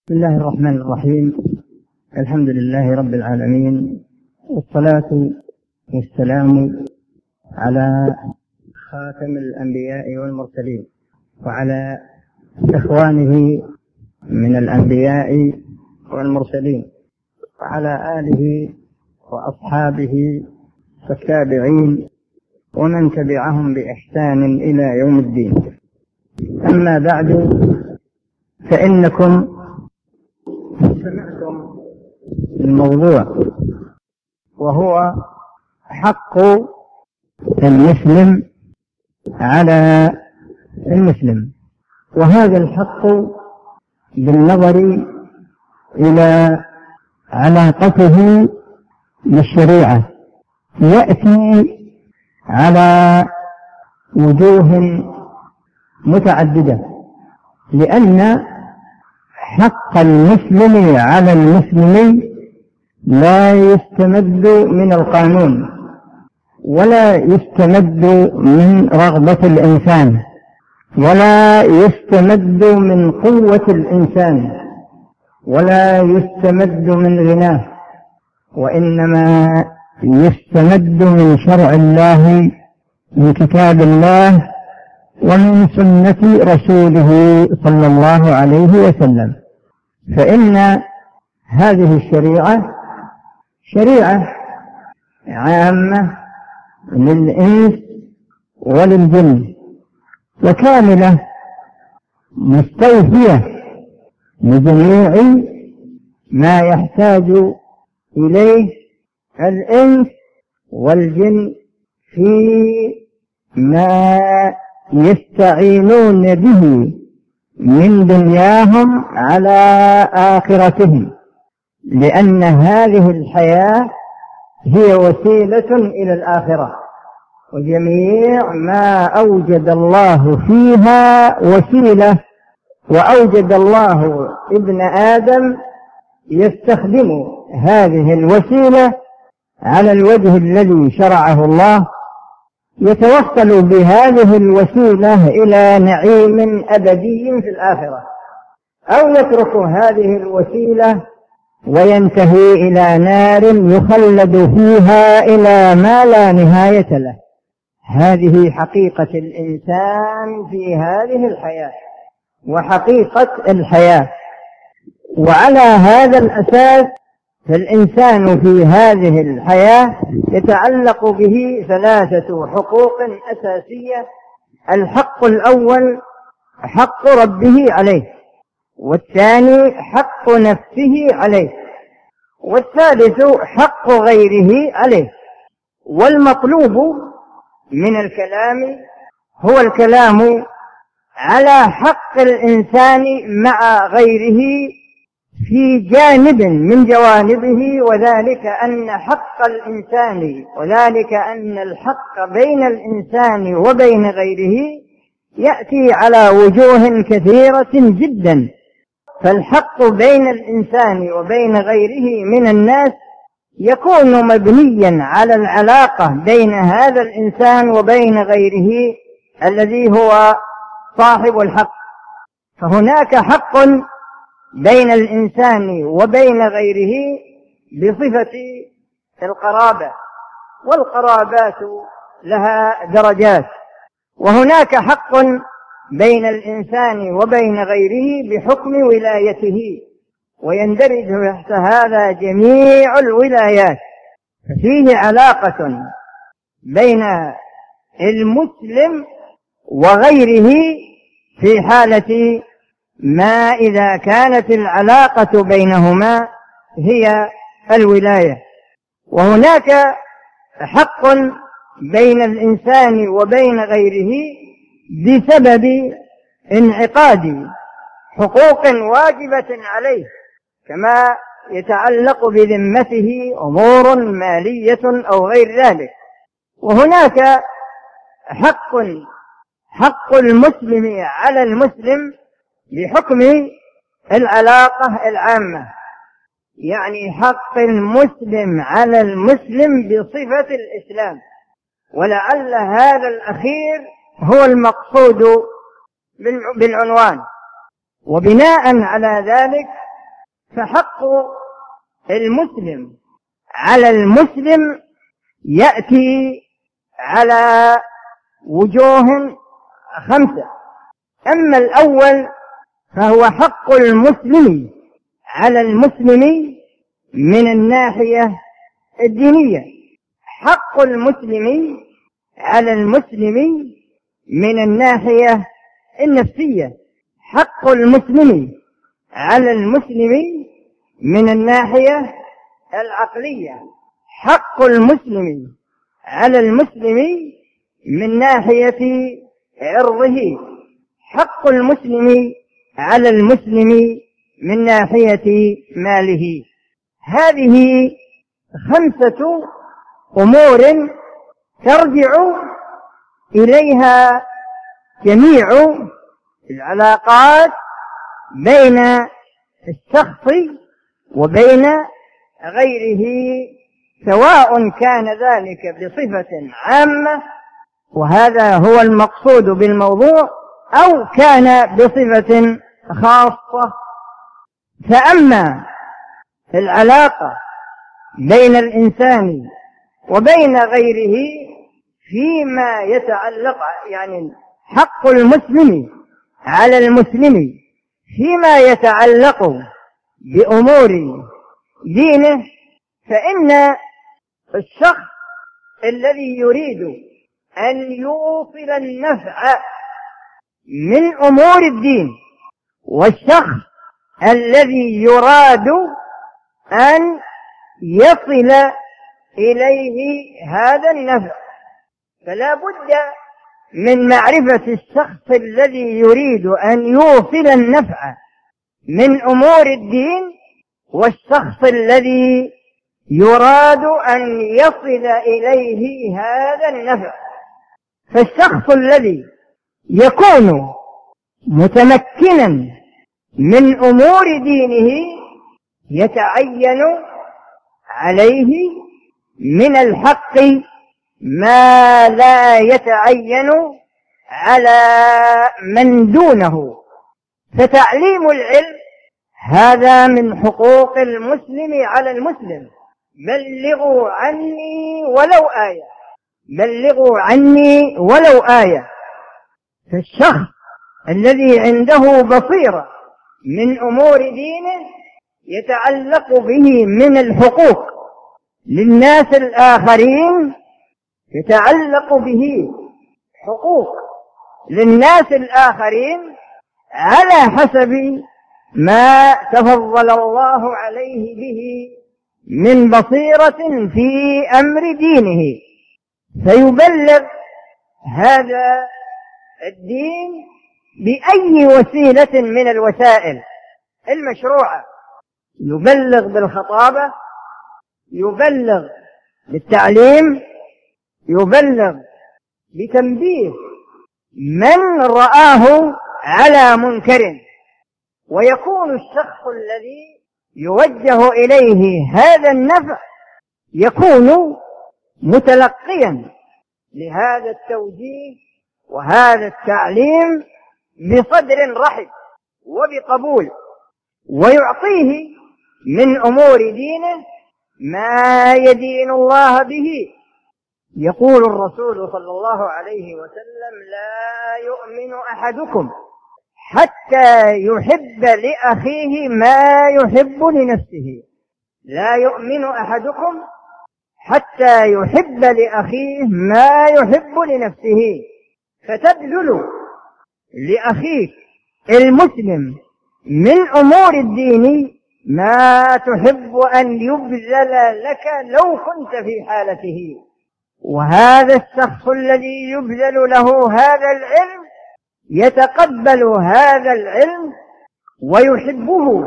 بسم الله الرحمن الرحيم. الحمد لله رب العالمين، والصلاة والسلام على خاتم الأنبياء والمرسلين وعلى إخوانه من الأنبياء والمرسلين وعلى آله وأصحابه والتابعين ومن تبعهم بإحسان إلى يوم الدين. أما بعد، فإنكم سمعتم الموضوع، وهو حق المسلم على المسلم، وهذا الحق بالنظر إلى علاقته بالشريعة يأتي على وجوه متعددة، لأن حق المسلم على المسلم لا يستمد من القانون، ولا يستمد من رغبة الإنسان، ولا يستمد من قوة الإنسان، ولا يستمد من غناه، وإنما يستمد من شرع الله، من كتاب الله، ومن سنة رسوله صلى الله عليه وسلم. فإن هذه الشريعة شريعة عامة للإنس وللجن، وكاملة مستوفية لجميع ما يحتاج إليه الإنس والجن في ما يستعينون به من دنياهم على آخرتهم، لأن هذه الحياة هي وسيلة إلى الآخرة، وجميع ما أوجد الله فيها وسيلة، وأوجد الله ابن آدم يستخدم هذه الوسيلة على الوجه الذي شرعه الله، يتوصل بهذه الوسيلة إلى نعيم أبدي في الآخرة، أو يترك هذه الوسيلة وينتهي إلى نار يخلد فيها إلى ما لا نهاية له. هذه حقيقة الإنسان في هذه الحياة وحقيقة الحياة، وعلى هذا الأساس فالإنسان في هذه الحياة يتعلق به ثلاثة حقوق أساسية. الحق الأول حق ربه عليه، والثاني حق نفسه عليه، والثالث حق غيره عليه. والمطلوب من الكلام هو الكلام على حق الإنسان مع غيره في جانب من جوانبه، وذلك أن حق الإنسان، وذلك أن الحق بين الإنسان وبين غيره يأتي على وجوه كثيرة جدا. فالحق بين الإنسان وبين غيره من الناس يكون مبنيا على العلاقة بين هذا الإنسان وبين غيره الذي هو صاحب الحق. فهناك حق بين الإنسان وبين غيره بصفة القرابة، والقرابات لها درجات. وهناك حق بين الإنسان وبين غيره بحكم ولايته، ويندرج تحت هذا جميع الولايات. ففيه علاقة بين المسلم وغيره في حالة ما إذا كانت العلاقة بينهما هي الولاية. وهناك حق بين الإنسان وبين غيره بسبب انعقاد حقوق واجبة عليه، كما يتعلق بذمته أمور مالية أو غير ذلك. وهناك حق المسلم على المسلم بحكم العلاقة العامة، يعني حق المسلم على المسلم بصفة الإسلام. ولعل هذا الأخير هو المقصود بالعنوان. وبناء على ذلك فحق المسلم على المسلم يأتي على وجوه 5. أما الأول فهو حق المسلم على المسلم من الناحية الدينية. حق المسلم على المسلم من الناحية النفسية. حق المسلم على المسلم من الناحية العقلية. حق المسلم على المسلم من ناحية عرضه. حق المسلم على المسلم من ناحية ماله. هذه 5 أمور ترجع إليها جميع العلاقات بين الشخص وبين غيره، سواء كان ذلك بصفة عامة، وهذا هو المقصود بالموضوع، أو كان بصفة خاصة. فأما العلاقة بين الإنسان وبين غيره فيما يتعلق، يعني حق المسلم على المسلم فيما يتعلق بأمور دينه، فإن الشخص الذي يريد أن يوصل النفع من أمور الدين، والشخص الذي يراد أن يصل إليه هذا النفع، فلا بد من معرفة الشخص الذي يريد أن يوصل النفع من أمور الدين، والشخص الذي يراد أن يصل إليه هذا النفع. فالشخص الذي يكون متمكنا من أمور دينه يتعين عليه من الحق ما لا يتعين على من دونه. فتعليم العلم هذا من حقوق المسلم على المسلم. بلغوا عني ولو آية، بلغوا عني ولو آية. فالشخص الذي عنده بصيرة من أمور دينه يتعلق به من الحقوق للناس الآخرين، يتعلق به حقوق للناس الآخرين على حسب ما تفضل الله عليه به من بصيرة في أمر دينه، فيبلغ هذا الدين بأي وسيلة من الوسائل المشروعة. يبلغ بالخطابة، يبلغ بالتعليم، يبلغ بتنبيه من رآه على منكر. ويكون الشخص الذي يوجه إليه هذا النفع يكون متلقيا لهذا التوجيه وهذا التعليم بصدر رحب وبقبول، ويعطيه من أمور دينه ما يدين الله به. يقول الرسول صلى الله عليه وسلم: لا يؤمن أحدكم حتى يحب لأخيه ما يحب لنفسه. لا يؤمن أحدكم حتى يحب لأخيه ما يحب لنفسه. فتبذل لأخيك المسلم من أمور الدين ما تحب أن يبذل لك لو كنت في حالته. وهذا الشخص الذي يبذل له هذا العلم يتقبل هذا العلم ويحبه،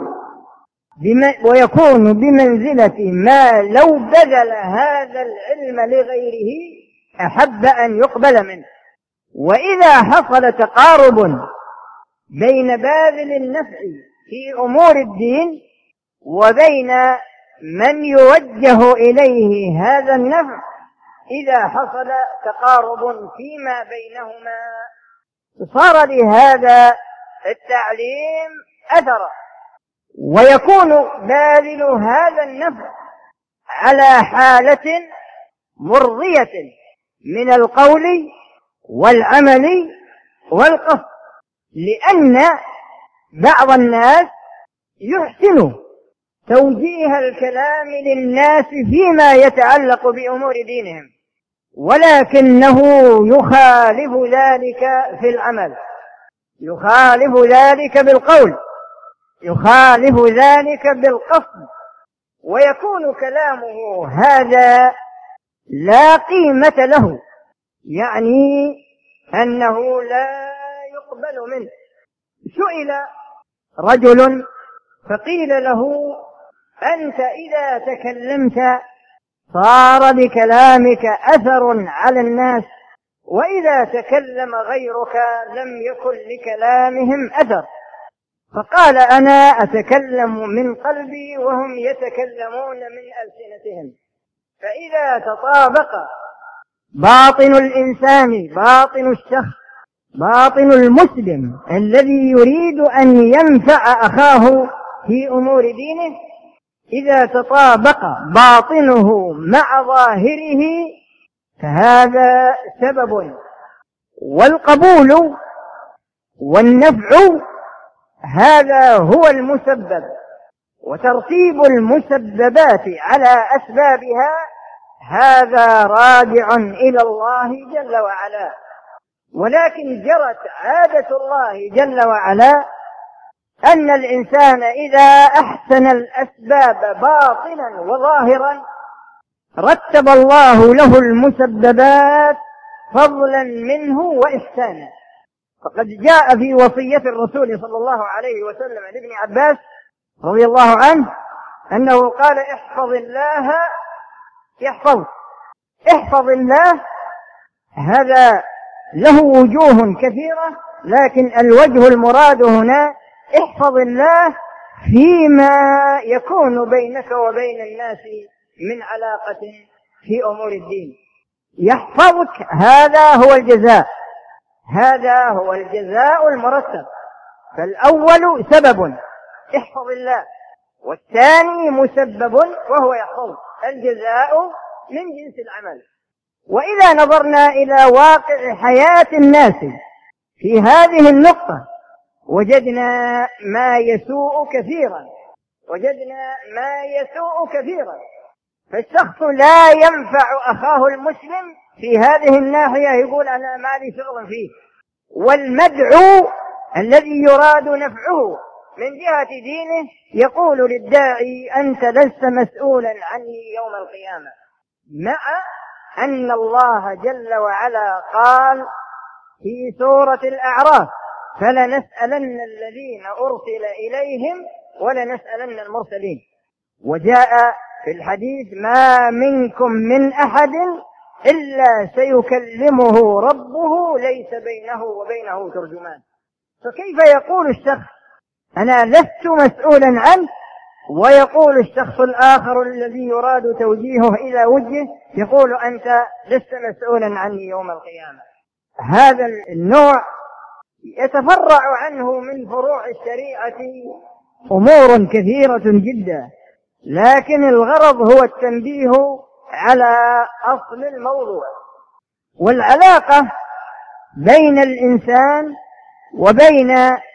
ويكون بمنزلة ما لو بذل هذا العلم لغيره أحب أن يقبل منه. وإذا حصل تقارب بين باذل النفع في أمور الدين وبين من يوجه إليه هذا النفع، إذا حصل تقارب فيما بينهما صار لهذا التعليم أثرا، ويكون باذل هذا النفع على حالة مرضية من القول والعمل والقصد، لأن بعض الناس يحسن توجيه الكلام للناس فيما يتعلق بأمور دينهم، ولكنه يخالف ذلك في العمل، يخالف ذلك بالقول، يخالف ذلك بالقصد، ويكون كلامه هذا لا قيمة له، يعني أنه لا يقبل منه. سئل رجل فقيل له: أنت إذا تكلمت صار لكلامك أثر على الناس، وإذا تكلم غيرك لم يكن لكلامهم أثر. فقال: أنا أتكلم من قلبي وهم يتكلمون من ألسنتهم، فإذا تطابق باطن الإنسان، باطن الشخص، باطن المسلم الذي يريد أن ينفع أخاه في أمور دينه، إذا تطابق باطنه مع ظاهره فهذا سبب، والقبول والنفع هذا هو المسبب، وترتيب المسببات على أسبابها هذا راجع إلى الله جل وعلا. ولكن جرت عادة الله جل وعلا أن الإنسان إذا أحسن الأسباب باطنا وظاهرا رتب الله له المسببات فضلا منه وإحسانا. فقد جاء في وصية الرسول صلى الله عليه وسلم لابن عباس رضي الله عنه أنه قال: احفظ الله يحفظ. احفظ الله هذا له وجوه كثيرة، لكن الوجه المراد هنا احفظ الله فيما يكون بينك وبين الناس من علاقة في أمور الدين. يحفظك هذا هو الجزاء، هذا هو الجزاء المرتب. فالأول سبب احفظ الله، والثاني مسبب وهو يحفظ. الجزاء من جنس العمل. وإذا نظرنا إلى واقع حياة الناس في هذه النقطة وجدنا ما يسوء كثيرا، وجدنا ما يسوء كثيرا. فالشخص لا ينفع أخاه المسلم في هذه الناحية، يقول أنا ما لي شغل فيه، والمدعو الذي يراد نفعه من جهة دينه يقول للداعي: أنت لست مسؤولا عني يوم القيامة، مع أن الله جل وعلا قال في سورة الأعراف: فلنسألن الذين أرسل إليهم ولنسألن المرسلين. وجاء في الحديث: ما منكم من أحد إلا سيكلمه ربه ليس بينه وبينه ترجمان. فكيف يقول الشخص أنا لست مسؤولا عنه، ويقول الشخص الآخر الذي يراد توجيهه إلى وجهه يقول أنت لست مسؤولا عني يوم القيامة؟ هذا النوع يتفرع عنه من فروع الشريعة أمور كثيرة جدا، لكن الغرض هو التنبيه على أصل الموضوع. والعلاقة بين الإنسان وبين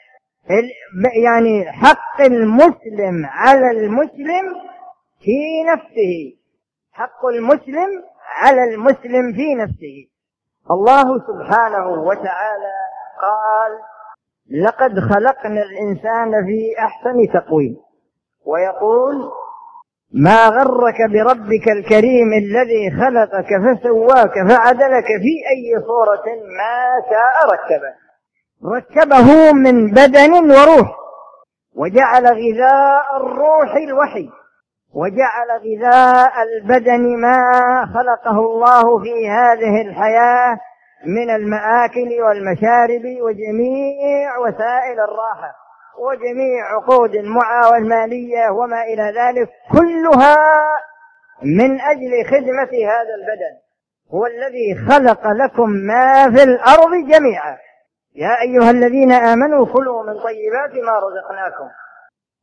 يعني حق المسلم على المسلم في نفسه، حق المسلم على المسلم في نفسه. الله سبحانه وتعالى قال: لقد خلقنا الإنسان في أحسن تقويم، ويقول: ما غرك بربك الكريم الذي خلقك فسواك فعدلك في أي صورة ما شاء ركبه من بدن وروح، وجعل غذاء الروح الوحي، وجعل غذاء البدن ما خلقه الله في هذه الحياة من المآكل والمشارب وجميع وسائل الراحة وجميع عقود المعاونة المالية وما إلى ذلك، كلها من أجل خدمة هذا البدن. هو الذي خلق لكم ما في الأرض جميعا، يا أيها الذين آمنوا كلوا من طيبات ما رزقناكم.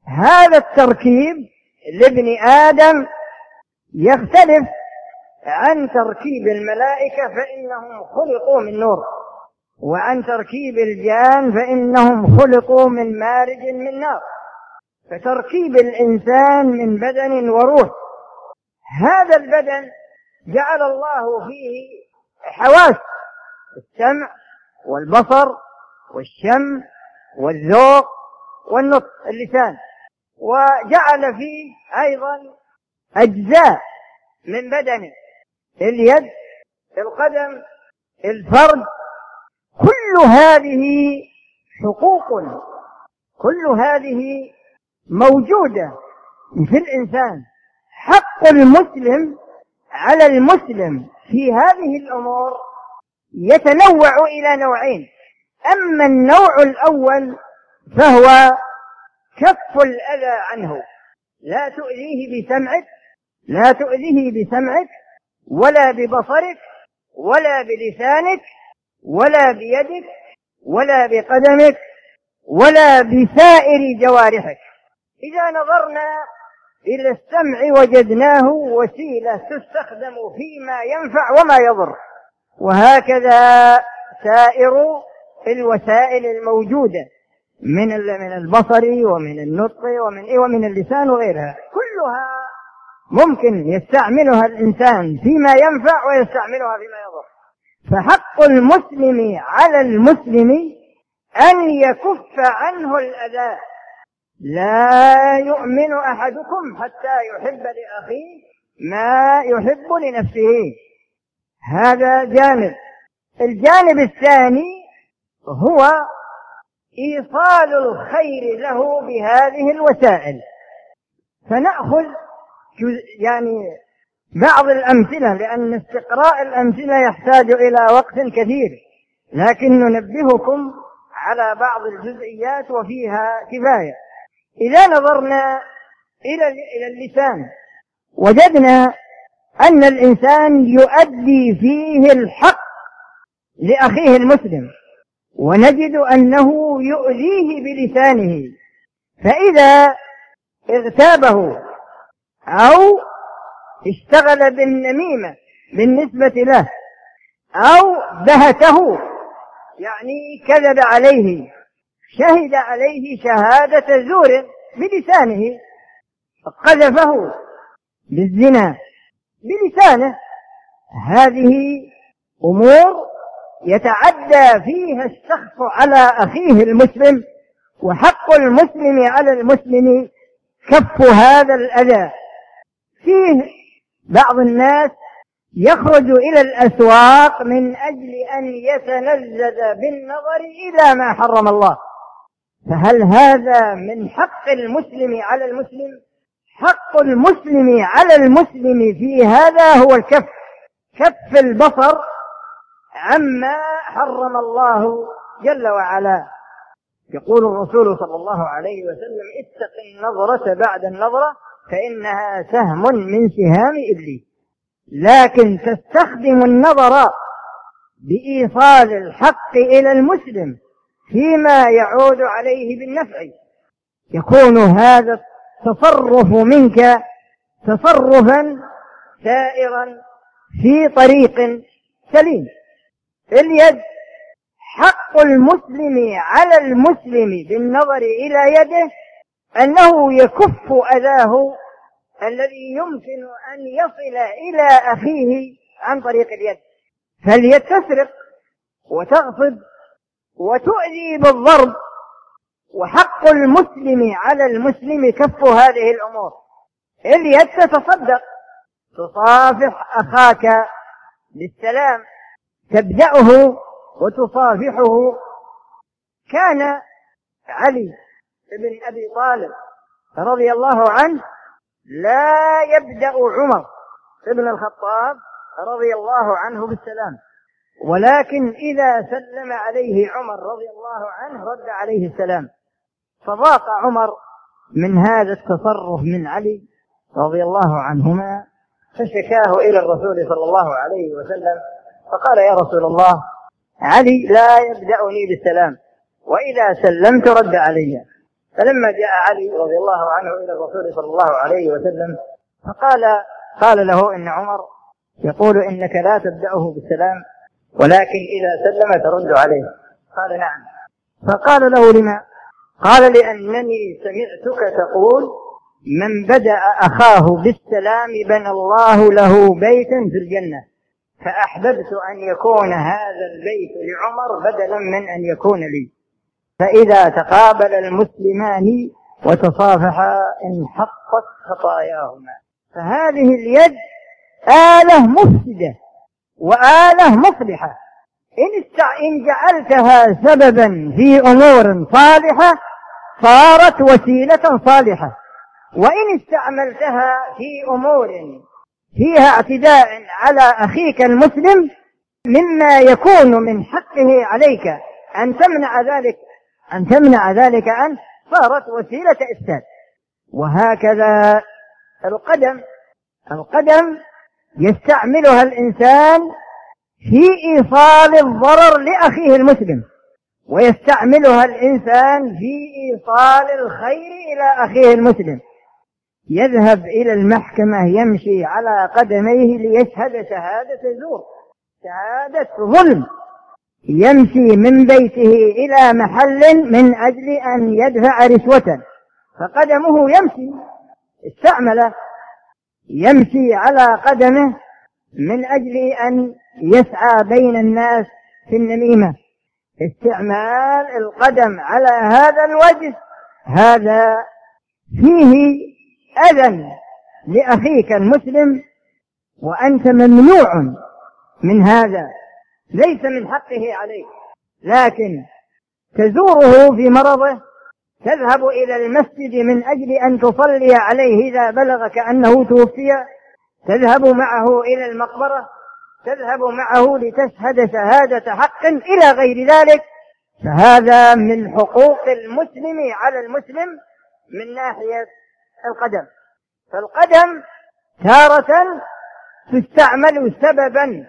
هذا التركيب لابن آدم يختلف عن تركيب الملائكة فإنهم خلقوا من نور، وعن تركيب الجان فإنهم خلقوا من مارج من نار. فتركيب الإنسان من بدن وروح. هذا البدن جعل الله فيه حواس: السمع والبصر والشم والذوق والنطق، اللسان، وجعل فيه أيضا أجزاء من بدنه: اليد، القدم، الفرد. كل هذه حقوق، كل هذه موجودة في الإنسان. حق المسلم على المسلم في هذه الأمور يتنوع إلى نوعين. أما النوع الأول فهو كف الأذى عنه، لا تؤذيه بسمعك، لا تؤذيه بسمعك ولا ببصرك ولا بلسانك ولا بيدك ولا بقدمك ولا بسائر جوارحك. إذا نظرنا إلى السمع وجدناه وسيلة تستخدم فيما ينفع وما يضر، وهكذا سائر الوسائل الموجودة من البصر ومن النطق ومن اللسان وغيرها، كلها ممكن يستعملها الإنسان فيما ينفع ويستعملها فيما يضر. فحق المسلم على المسلم أن يكف عنه الأذى. لا يؤمن أحدكم حتى يحب لأخيه ما يحب لنفسه. هذا جانب. الجانب الثاني هو إيصال الخير له بهذه الوسائل. فنأخذ بعض الأمثلة، لأن استقراء الأمثلة يحتاج إلى وقت كثير، لكن ننبهكم على بعض الجزئيات وفيها كفاية. إذا نظرنا إلى اللسان وجدنا أن الإنسان يؤدي فيه الحق لأخيه المسلم، ونجد أنه يؤذيه بلسانه. فإذا اغتابه أو اشتغل بالنميمة بالنسبة له أو بهته، يعني كذب عليه، شهد عليه شهادة زور بلسانه، قذفه بالزنا بلسانه، هذه أمور يتعدى فيها الشخص على أخيه المسلم. وحق المسلم على المسلم كف هذا الأذى. فيه بعض الناس يخرج إلى الأسواق من أجل أن يتلذذ بالنظر إلى ما حرم الله، فهل هذا من حق المسلم على المسلم؟ حق المسلم على المسلم في هذا هو الكف، كف البصر عما حرم الله جل وعلا. يقول الرسول صلى الله عليه وسلم: اتق النظرة بعد النظرة فإنها سهم من سهام إبليس. لكن تستخدم النظر بإيصال الحق إلى المسلم فيما يعود عليه بالنفع، يكون هذا التصرف منك تصرفا سائرا في طريق سليم. اليد، حق المسلم على المسلم بالنظر إلى يده أنه يكف أذاه الذي يمكن أن يصل إلى أخيه عن طريق اليد. فاليد تسرق وتغصب وتؤذي بالضرب، وحق المسلم على المسلم كف هذه الأمور. اليد تتصدق، تصافح أخاك بالسلام، تبدأه وتصافحه. كان علي بن أبي طالب رضي الله عنه لا يبدأ عمر بن الخطاب رضي الله عنه بالسلام، ولكن إذا سلم عليه عمر رضي الله عنه رد عليه السلام. فضاق عمر من هذا التصرف من علي رضي الله عنهما، فشكاه إلى الرسول صلى الله عليه وسلم، فقال: يا رسول الله، علي لا يبدأني بالسلام، وإذا سلمت رد علي. فلما جاء علي رضي الله عنه إلى الرسول صلى الله عليه وسلم قال له إن عمر يقول إنك لا تبدأه بالسلام ولكن إذا سلم ترد عليه. قال نعم. فقال له لما؟ قال لأنني سمعتك تقول من بدأ أخاه بالسلام بنى الله له بيتا في الجنة، فأحببت أن يكون هذا البيت لعمر بدلا من أن يكون لي، فإذا تقابل المسلمان وتصافحا انحقت خطاياهما. فهذه اليد آلة مفسدة وآلة مصلحة، إن جعلتها سببا في أمور صالحة صارت وسيلة صالحة، وإن استعملتها في أمور فيها اعتداء على أخيك المسلم مما يكون من حقه عليك أن تمنع ذلك عنه صارت وسيلة إفساد. وهكذا القدم يستعملها الإنسان في إيصال الضرر لأخيه المسلم، ويستعملها الإنسان في إيصال الخير إلى أخيه المسلم. يذهب إلى المحكمة يمشي على قدميه ليشهد شهادة زور، شهادة ظلم، يمشي من بيته إلى محل من أجل أن يدفع رشوة، فقدمه يمشي على قدمه من أجل أن يسعى بين الناس في النميمة. استعمال القدم على هذا الوجه هذا فيه أذى لأخيك المسلم، وأنت ممنوع من هذا، ليس من حقه عليك، لكن تزوره في مرضه، تذهب إلى المسجد من أجل أن تصلي عليه إذا بلغك أنه توفي، تذهب معه إلى المقبرة، تذهب معه لتشهد شهادة حق إلى غير ذلك، فهذا من حقوق المسلم على المسلم من ناحية القدم. فالقدم تارة تستعمل سببا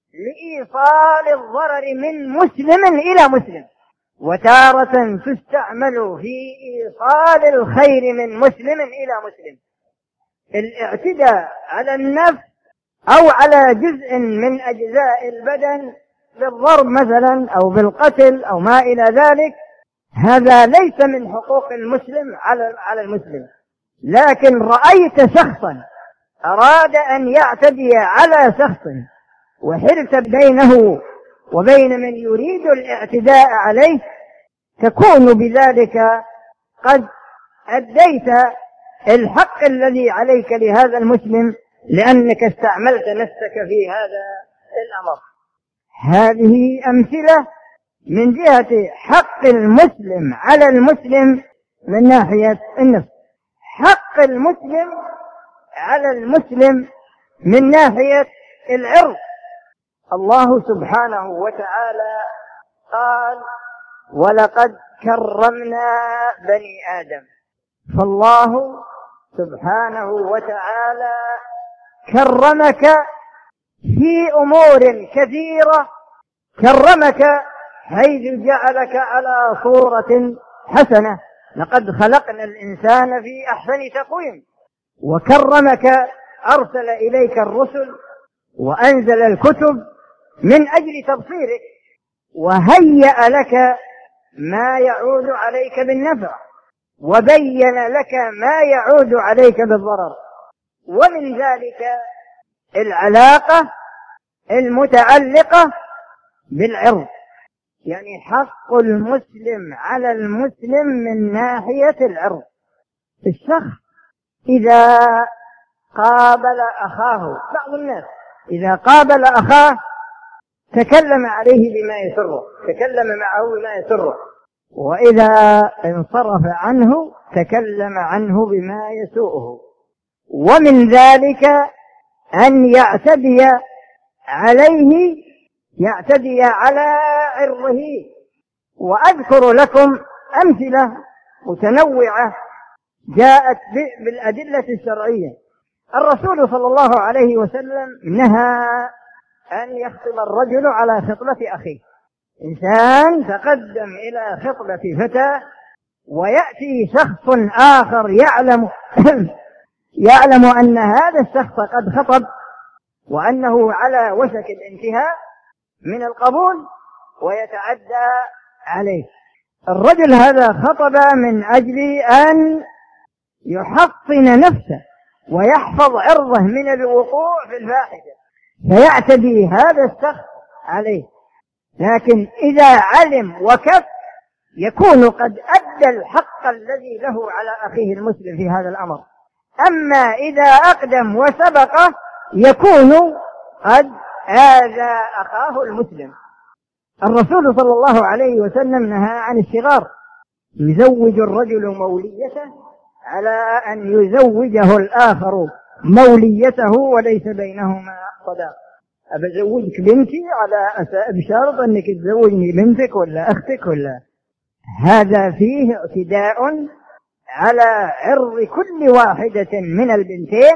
لإيصال الضرر من مسلم إلى مسلم، وتارة تستعمل في إيصال الخير من مسلم إلى مسلم. الاعتداء على النفس أو على جزء من أجزاء البدن بالضرب مثلا أو بالقتل أو ما إلى ذلك، هذا ليس من حقوق المسلم على المسلم. لكن رأيت شخصا أراد أن يعتدي على شخص وحلت بينه وبين من يريد الاعتداء عليه، تكون بذلك قد أديت الحق الذي عليك لهذا المسلم، لأنك استعملت نفسك في هذا الأمر. هذه أمثلة من جهة حق المسلم على المسلم من ناحية النفس. حق المسلم على المسلم من ناحية العرض، الله سبحانه وتعالى قال ولقد كرمنا بني آدم. فالله سبحانه وتعالى كرمك في أمور كثيرة، كرمك حيث جعلك على صورة حسنة، لقد خلقنا الإنسان في أحسن تقويم، وكرمك أرسل إليك الرسل وأنزل الكتب من أجل تبصيرك، وهيأ لك ما يعود عليك بالنفع، وبين لك ما يعود عليك بالضرر. ومن ذلك العلاقة المتعلقة بالعرض، يعني حق المسلم على المسلم من ناحية العرض. الشخص إذا قابل أخاه، بعض الناس إذا قابل أخاه تكلم عليه بما يسره، تكلم معه بما يسره، وإذا انصرف عنه تكلم عنه بما يسوءه. ومن ذلك أن يعتدي عليه، يعتدي على عرضه. وأذكر لكم أمثلة متنوعة جاءت بالأدلة الشرعية. الرسول صلى الله عليه وسلم نهى أن يخطب الرجل على خطبة أخيه. إنسان تقدم إلى خطبة فتاة ويأتي شخص آخر يعلم أن هذا الشخص قد خطب وأنه على وشك الانتهاء من القبول ويتعدى عليه. الرجل هذا خطب من أجل أن يحصن نفسه ويحفظ عرضه من الوقوع في الفاحشة، فيعتدي هذا الشخص عليه، لكن إذا علم وكف يكون قد أدى الحق الذي له على أخيه المسلم في هذا الأمر. أما إذا أقدم وسبقه يكون قد آذى أخاه المسلم. الرسول صلى الله عليه وسلم نهى عن الشغار، يزوج الرجل موليته على أن يزوجه الآخر موليته وليس بينهما صداق. أبزوجك بنتي على بشرط أنك تزوجني بنتك ولا أختك ولا. هذا فيه اعتداء على عرض كل واحدة من البنتين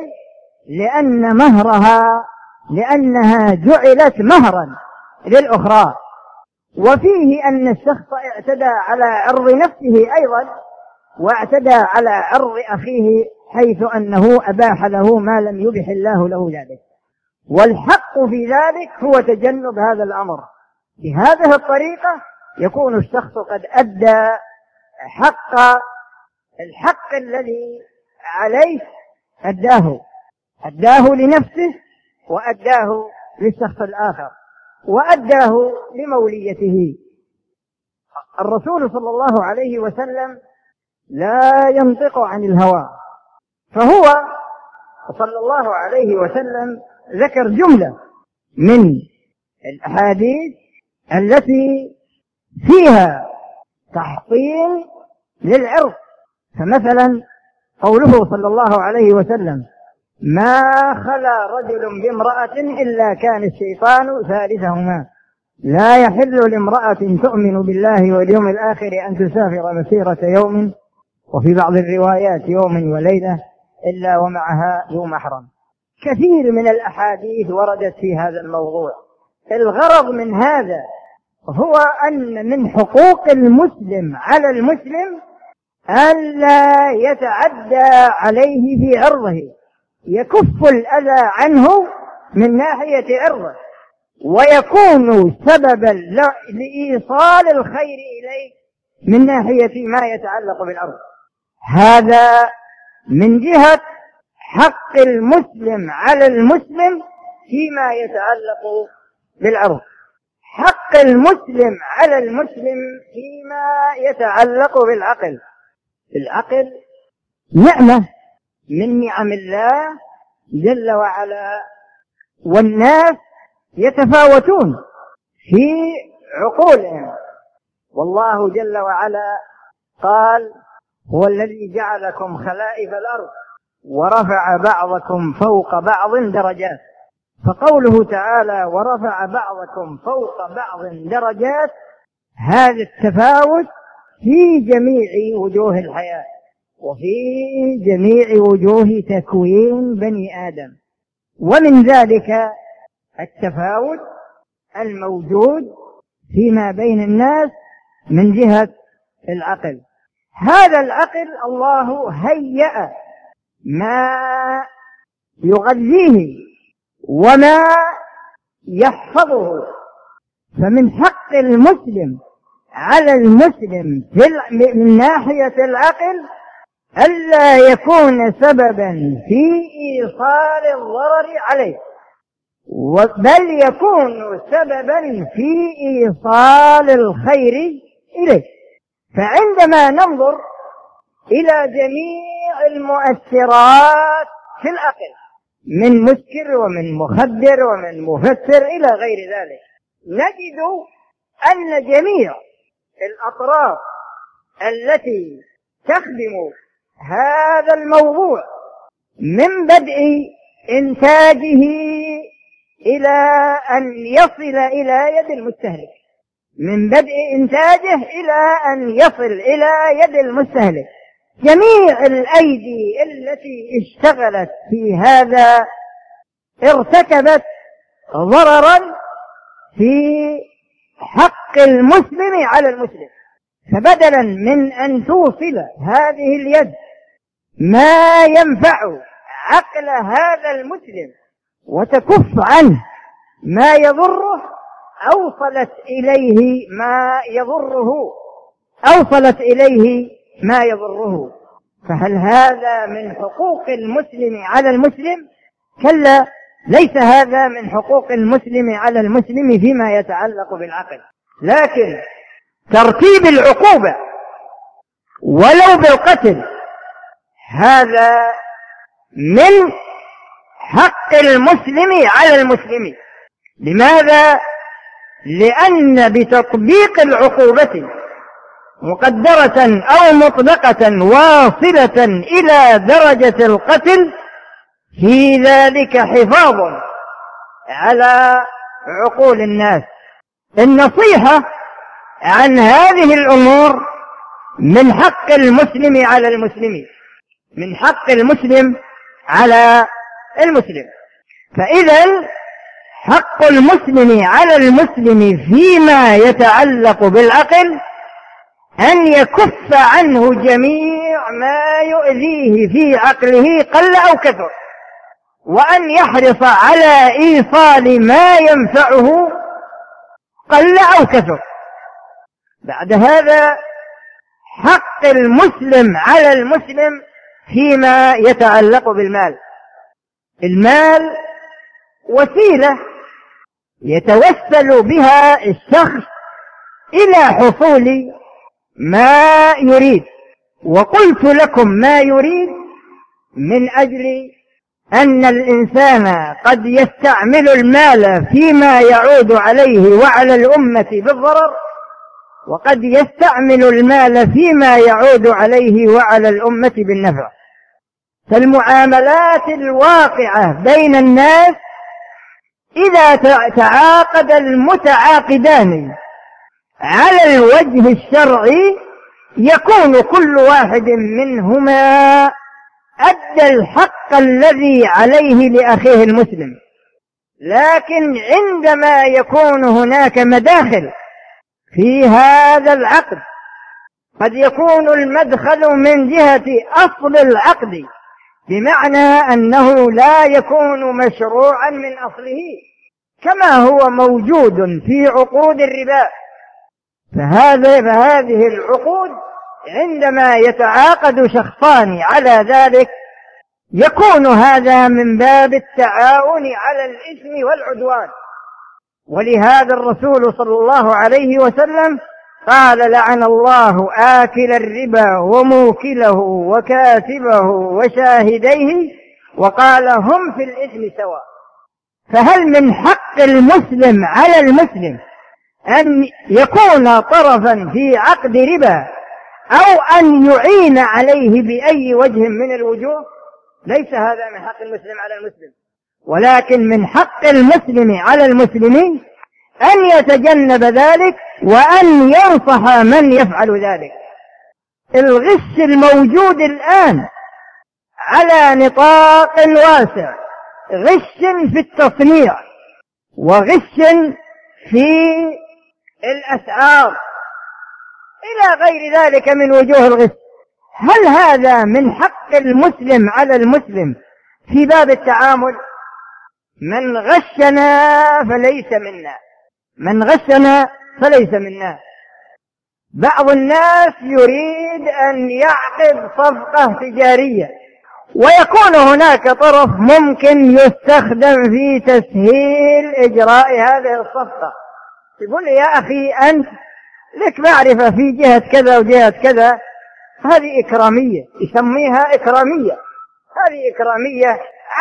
لأنها جعلت مهرا للأخرى. وفيه أن الشخص اعتدى على عرض نفسه أيضا واعتدى على عرض أخيه، حيث أنه أباح له ما لم يبح الله له ذلك. والحق في ذلك هو تجنب هذا الأمر. بهذه الطريقة يكون الشخص قد أدى الحق الذي عليه، أداه لنفسه وأداه للشخص الآخر وأداه لموليته. الرسول صلى الله عليه وسلم لا ينطق عن الهوى، فهو صلى الله عليه وسلم ذكر جملة من الأحاديث التي فيها تحطيم للعرض. فمثلا قوله صلى الله عليه وسلم: ما خلا رجل بامرأة إلا كان الشيطان ثالثهما. لا يحل لامرأة تؤمن بالله واليوم الآخر أن تسافر مسيرة يوم، وفي بعض الروايات يوم وليلة، إلا ومعها ذو محرم. كثير من الأحاديث وردت في هذا الموضوع. الغرض من هذا هو أن من حقوق المسلم على المسلم ألا يتعدى عليه في عرضه، يكف الأذى عنه من ناحية عرضه، ويكون سببا لإيصال الخير إليه من ناحية ما يتعلق بالعرض. هذا من جهة حق المسلم على المسلم فيما يتعلق بالعرض. حق المسلم على المسلم فيما يتعلق بالعقل. العقل نعمة من نعم الله جل وعلا، والناس يتفاوتون في عقولهم. والله جل وعلا قال: هو الذي جعلكم خلائف الأرض ورفع بعضكم فوق بعض درجات. فقوله تعالى: ورفع بعضكم فوق بعض درجات، هذا التفاوت في جميع وجوه الحياة وفي جميع وجوه تكوين بني آدم. ومن ذلك التفاوت الموجود فيما بين الناس من جهة العقل. هذا العقل الله هيأ ما يغذيه وما يحفظه. فمن حق المسلم على المسلم من ناحية العقل ألا يكون سببا في إيصال الضرر عليه، بل يكون سببا في إيصال الخير إليه. فعندما ننظر إلى جميع المؤثرات في العقل من مسكر ومن مخدر ومن مفتر إلى غير ذلك، نجد أن جميع الأطراف التي تخدم هذا الموضوع من بدء إنتاجه إلى أن يصل إلى يد المستهلك، من بدء إنتاجه إلى أن يصل إلى يد المستهلك، جميع الأيدي التي اشتغلت في هذا ارتكبت ضررا في حق المسلم على المسلم. فبدلا من أن توصل هذه اليد ما ينفع عقل هذا المسلم وتكف عنه ما يضره، أوصلت إليه ما يضره. فهل هذا من حقوق المسلم على المسلم؟ كلا، ليس هذا من حقوق المسلم على المسلم فيما يتعلق بالعقل. لكن ترتيب العقوبة ولو بالقتل هذا من حق المسلم على المسلم. لماذا؟ لأن بتطبيق العقوبة مقدرة أو مطلقة واصلة إلى درجة القتل في ذلك حفاظ على عقول الناس. النصيحة عن هذه الأمور من حق المسلم على المسلم، من حق المسلم على المسلم. فإذا حق المسلم على المسلم فيما يتعلق بالعقل أن يكف عنه جميع ما يؤذيه في عقله قل أو كثر، وأن يحرص على إيصال ما ينفعه قل أو كثر. بعد هذا حق المسلم على المسلم فيما يتعلق بالمال. المال وسيلة يتوسل بها الشخص إلى حصول ما يريد، وقلت لكم ما يريد من أجل أن الإنسان قد يستعمل المال فيما يعود عليه وعلى الأمة بالضرر، وقد يستعمل المال فيما يعود عليه وعلى الأمة بالنفع. فالمعاملات الواقعة بين الناس إذا تعاقد المتعاقدان على الوجه الشرعي يكون كل واحد منهما أدى الحق الذي عليه لأخيه المسلم. لكن عندما يكون هناك مداخل في هذا العقد، قد يكون المدخل من جهة أصل العقد، بمعنى أنه لا يكون مشروعا من أصله كما هو موجود في عقود الربا. فهذه العقود عندما يتعاقد شخصان على ذلك يكون هذا من باب التعاون على الإثم والعدوان. ولهذا الرسول صلى الله عليه وسلم قال: لعن الله آكل الربا وموكله وكاتبه وشاهديه، وقال: هم في الإثم سواء. فهل من حق المسلم على المسلم أن يكون طرفا في عقد ربا أو أن يعين عليه بأي وجه من الوجوه؟ ليس هذا من حق المسلم على المسلم، ولكن من حق المسلم على المسلمين أن يتجنب ذلك وأن ينصح من يفعل ذلك. الغش الموجود الآن على نطاق واسع، غش في التصنيع وغش في الأسعار إلى غير ذلك من وجوه الغش. هل هذا من حق المسلم على المسلم في باب التعامل؟ من غشنا فليس منا، من غشنا فليس منا. بعض الناس يريد أن يعقد صفقة تجارية ويكون هناك طرف ممكن يستخدم في تسهيل إجراء هذه الصفقة. يقول: يا أخي أنت لك معرفة في جهة كذا وجهة كذا، هذه إكرامية، يسميها إكرامية. هذه إكرامية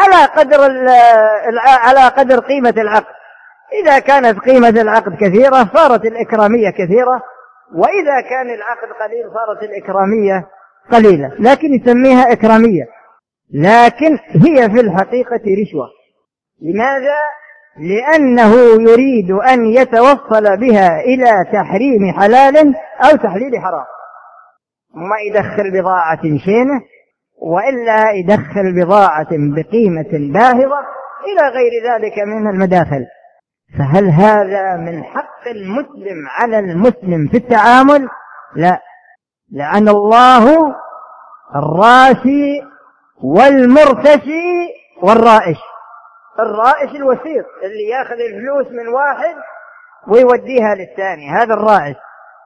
على قدر قيمة العقد. إذا كانت قيمة العقد كثيرة صارت الإكرامية كثيرة، وإذا كان العقد قليل صارت الإكرامية قليلة، لكن يسميها إكرامية. لكن هي في الحقيقة رشوة. لماذا؟ لأنه يريد أن يتوصل بها إلى تحريم حلال أو تحليل حرام. ما يدخل بضاعة شينة، وإلا يدخل بضاعة بقيمة باهظة إلى غير ذلك من المداخل. فهل هذا من حق المسلم على المسلم في التعامل؟ لا، لعن الله الراشي والمرتشي والرائش. الرائش الوسيط اللي ياخذ الفلوس من واحد ويوديها للثاني، هذا الرائش.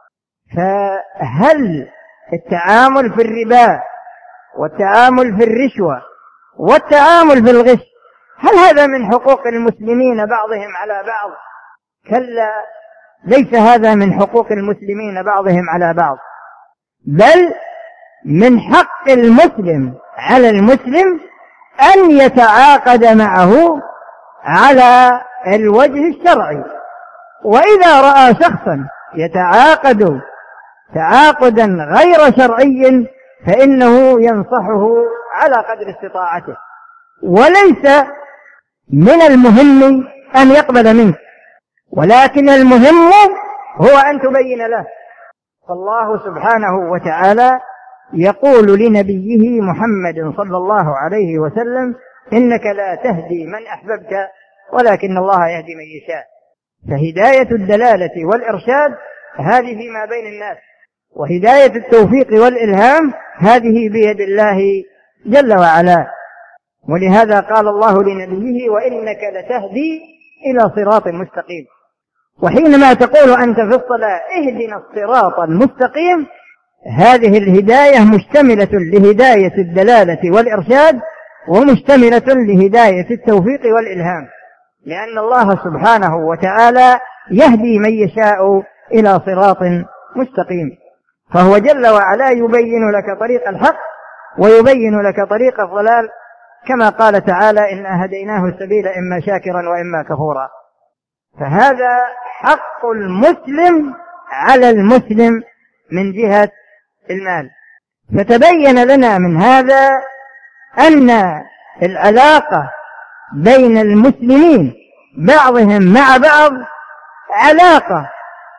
فهل التعامل في الربا والتعامل في الرشوة والتعامل في الغش هل هذا من حقوق المسلمين بعضهم على بعض؟ كلا، ليس هذا من حقوق المسلمين بعضهم على بعض، بل من حق المسلم على المسلم أن يتعاقد معه على الوجه الشرعي. وإذا رأى شخصا يتعاقد تعاقدا غير شرعي فإنه ينصحه على قدر استطاعته، وليس من المهم أن يقبل منك، ولكن المهم هو أن تبين له. فالله سبحانه وتعالى يقول لنبيه محمد صلى الله عليه وسلم: إنك لا تهدي من أحببت ولكن الله يهدي من يشاء. فهداية الدلالة والإرشاد هذه فيما بين الناس، وهداية التوفيق والإلهام هذه بيد الله جل وعلا. ولهذا قال الله لنبيه: وإنك لتهدي إلى صراط مستقيم. وحينما تقول أنت في الصلاة اهدنا الصراط المستقيم، هذه الهداية مشتملة لهداية الدلالة والإرشاد، ومشتملة لهداية التوفيق والإلهام، لأن الله سبحانه وتعالى يهدي من يشاء إلى صراط مستقيم. فهو جل وعلا يبين لك طريق الحق ويبين لك طريق الضلال، كما قال تعالى: إنا هديناه السبيل إما شاكرا وإما كفورا. فهذا حق المسلم على المسلم من جهة المال. فتبين لنا من هذا أن العلاقة بين المسلمين بعضهم مع بعض علاقة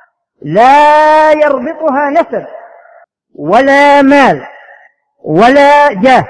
لا يربطها نسب ولا مال ولا جاه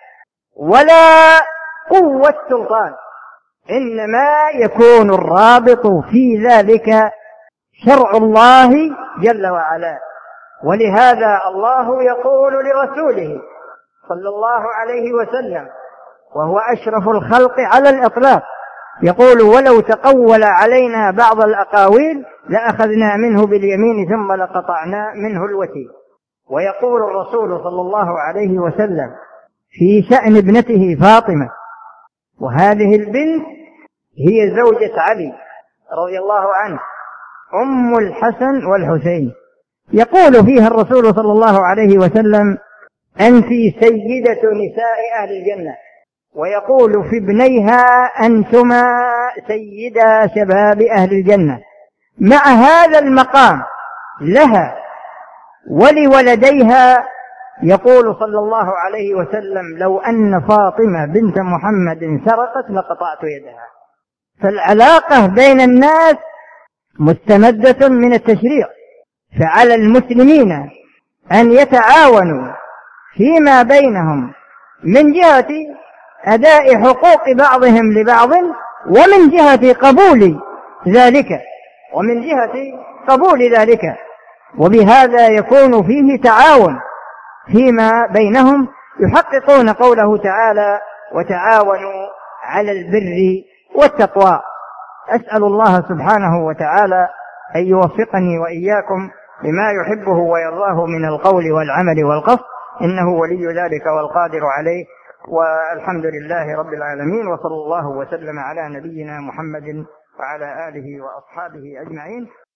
ولا قوة سلطان، إنما يكون الرابط في ذلك شرع الله جل وعلا. ولهذا الله يقول لرسوله صلى الله عليه وسلم وهو أشرف الخلق على الإطلاق، يقول: ولو تقول علينا بعض الأقاويل لأخذنا منه باليمين ثم لقطعنا منه الوتين. ويقول الرسول صلى الله عليه وسلم في شأن ابنته فاطمة، وهذه البنت هي زوجة علي رضي الله عنه، أم الحسن والحسين، يقول فيها الرسول صلى الله عليه وسلم: أنت سيدة نساء أهل الجنة. ويقول في ابنيها: أنتما سيدا شباب أهل الجنة. مع هذا المقام لها ولولديها يقول صلى الله عليه وسلم: لو أن فاطمة بنت محمد سرقت لقطعت يدها. فالعلاقة بين الناس مستمدة من التشريع، فعلى المسلمين أن يتعاونوا فيما بينهم من جهة أداء حقوق بعضهم لبعض، ومن جهة قبول ذلك، وبهذا يكون فيه تعاون فيما بينهم، يحققون قوله تعالى: وتعاونوا على البر والتقوى. أسأل الله سبحانه وتعالى أن يوفقني وإياكم لما يحبه ويرضاه من القول والعمل والقصد، إنه ولي ذلك والقادر عليه. والحمد لله رب العالمين، وصلى الله وسلم على نبينا محمد وعلى آله وأصحابه أجمعين.